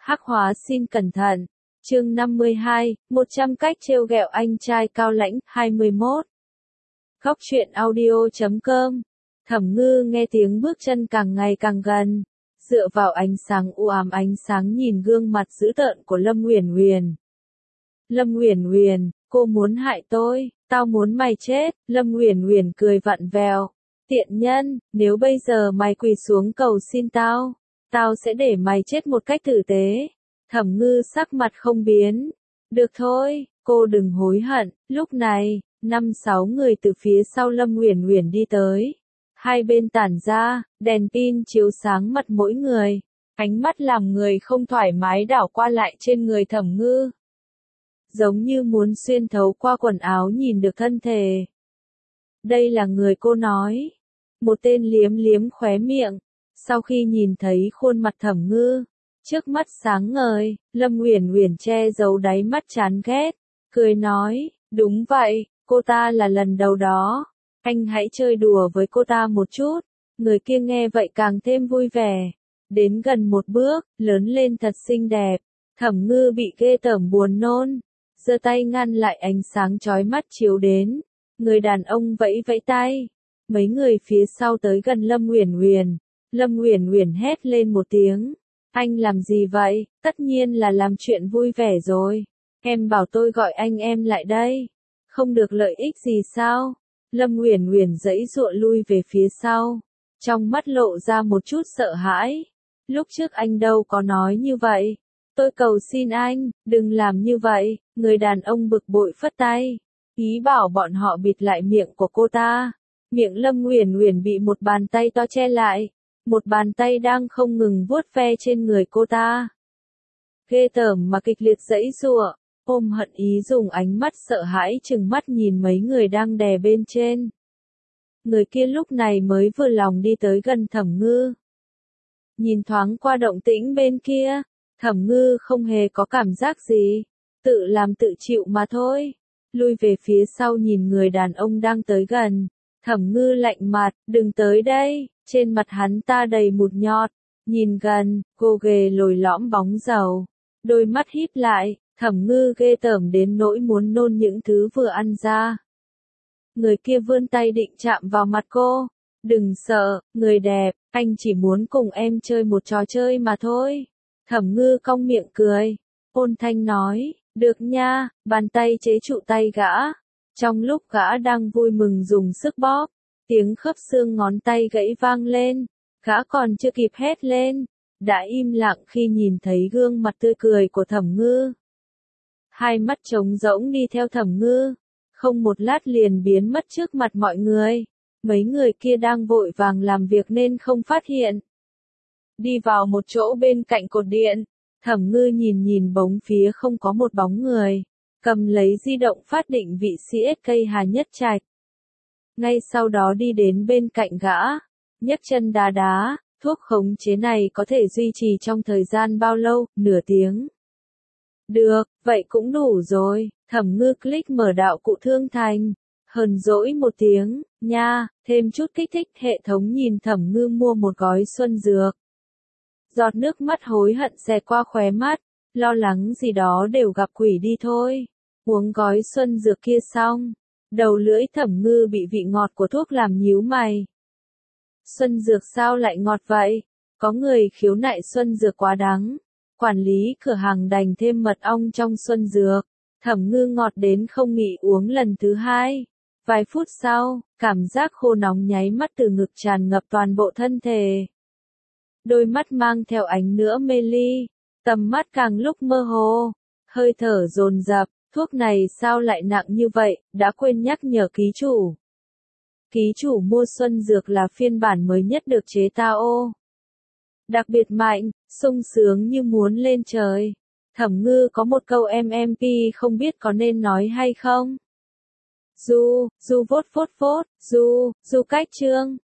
Hắc hóa xin cẩn thận. Chương 52, 100 cách trêu ghẹo anh trai cao lãnh, 21. Góc truyện audio.com. Thẩm Ngư nghe tiếng bước chân càng ngày càng gần, dựa vào ánh sáng u ám ánh sáng nhìn gương mặt dữ tợn của Lâm Uyển Uyển. Lâm Uyển Uyển, cô muốn hại tôi, tao muốn mày chết. Lâm Uyển Uyển cười vặn vẹo. Tiện nhân, nếu bây giờ mày quỳ xuống cầu xin tao, tao sẽ để mày chết một cách tử tế. Thẩm Ngư sắc mặt không biến. Được thôi, cô đừng hối hận. Lúc này, 5-6 người từ phía sau Lâm Uyển Uyển đi tới. Hai bên tản ra, đèn pin chiếu sáng mặt mỗi người. Ánh mắt làm người không thoải mái đảo qua lại trên người Thẩm Ngư. Giống như muốn xuyên thấu qua quần áo nhìn được thân thể. Đây là người cô nói. Một tên liếm liếm khóe miệng. Sau khi nhìn thấy khuôn mặt Thẩm Ngư, trước mắt sáng ngời, Lâm Uyển Uyển che giấu đáy mắt chán ghét, cười nói, đúng vậy, cô ta là lần đầu đó, anh hãy chơi đùa với cô ta một chút. Người kia nghe vậy càng thêm vui vẻ, đến gần một bước, lớn lên thật xinh đẹp. Thẩm Ngư bị ghê tởm buồn nôn, giơ tay ngăn lại ánh sáng chói mắt chiếu đến. Người đàn ông vẫy vẫy tay, mấy người phía sau tới gần Lâm Uyển Uyển. Lâm Uyển Uyển hét lên một tiếng. Anh làm gì vậy? Tất nhiên là làm chuyện vui vẻ rồi. Em bảo tôi gọi anh em lại đây. Không được lợi ích gì sao? Lâm Uyển Uyển giãy giụa lui về phía sau, trong mắt lộ ra một chút sợ hãi. Lúc trước anh đâu có nói như vậy. Tôi cầu xin anh, đừng làm như vậy. Người đàn ông bực bội phất tay, ý bảo bọn họ bịt lại miệng của cô ta. Miệng Lâm Uyển Uyển bị một bàn tay to che lại. Một bàn tay đang không ngừng vuốt ve trên người cô ta. Ghê tởm mà kịch liệt giãy giụa, ôm hận ý dùng ánh mắt sợ hãi trừng mắt nhìn mấy người đang đè bên trên. Người kia lúc này mới vừa lòng đi tới gần Thẩm Ngư. Nhìn thoáng qua động tĩnh bên kia, Thẩm Ngư không hề có cảm giác gì, tự làm tự chịu mà thôi. Lui về phía sau nhìn người đàn ông đang tới gần, Thẩm Ngư lạnh mặt, đừng tới đây. Trên mặt hắn ta đầy mụn nhọt, nhìn gần, cô ghề lồi lõm bóng dầu, đôi mắt híp lại, Thẩm Ngư ghê tởm đến nỗi muốn nôn những thứ vừa ăn ra. Người kia vươn tay định chạm vào mặt cô. Đừng sợ, người đẹp, anh chỉ muốn cùng em chơi một trò chơi mà thôi. Thẩm Ngư cong miệng cười, ôn thanh nói, được nha, bàn tay chế trụ tay gã. Trong lúc gã đang vui mừng dùng sức bóp, tiếng khớp xương ngón tay gãy vang lên, gã còn chưa kịp hét lên, đã im lặng khi nhìn thấy gương mặt tươi cười của Thẩm Ngư. Hai mắt trống rỗng đi theo Thẩm Ngư, không một lát liền biến mất trước mặt mọi người. Mấy người kia đang vội vàng làm việc nên không phát hiện. Đi vào một chỗ bên cạnh cột điện, Thẩm Ngư nhìn nhìn bóng phía không có một bóng người, cầm lấy di động phát định vị CSK Hà Nhất Trạch. Ngay sau đó đi đến bên cạnh gã, nhấc chân đá đá. Thuốc khống chế này có thể duy trì trong thời gian bao lâu? Nửa tiếng. Được, vậy cũng đủ rồi. Thẩm Ngư click mở đạo cụ thương thành, hờn dỗi một tiếng, nha, thêm chút kích thích. Hệ thống nhìn Thẩm Ngư mua một gói xuân dược. Giọt nước mắt hối hận xẹt qua khóe mắt, lo lắng gì đó đều gặp quỷ đi thôi. Uống gói xuân dược kia xong, đầu lưỡi Thẩm Ngư bị vị ngọt của thuốc làm nhíu mày. Xuân dược sao lại ngọt vậy? Có người khiếu nại xuân dược quá đắng. Quản lý cửa hàng đành thêm mật ong trong xuân dược. Thẩm Ngư ngọt đến không nghĩ uống lần thứ hai. Vài phút sau, cảm giác khô nóng nháy mắt từ ngực tràn ngập toàn bộ thân thể. Đôi mắt mang theo ánh nữa mê ly, tầm mắt càng lúc mơ hồ, hơi thở dồn dập. Thuốc này sao lại nặng như vậy, đã quên nhắc nhở ký chủ. Ký chủ mua xuân dược là phiên bản mới nhất được chế tạo. Đặc biệt mạnh, sung sướng như muốn lên trời. Thẩm Ngư có một câu MMP không biết có nên nói hay không. Du vốt phốt phốt, du cách trương.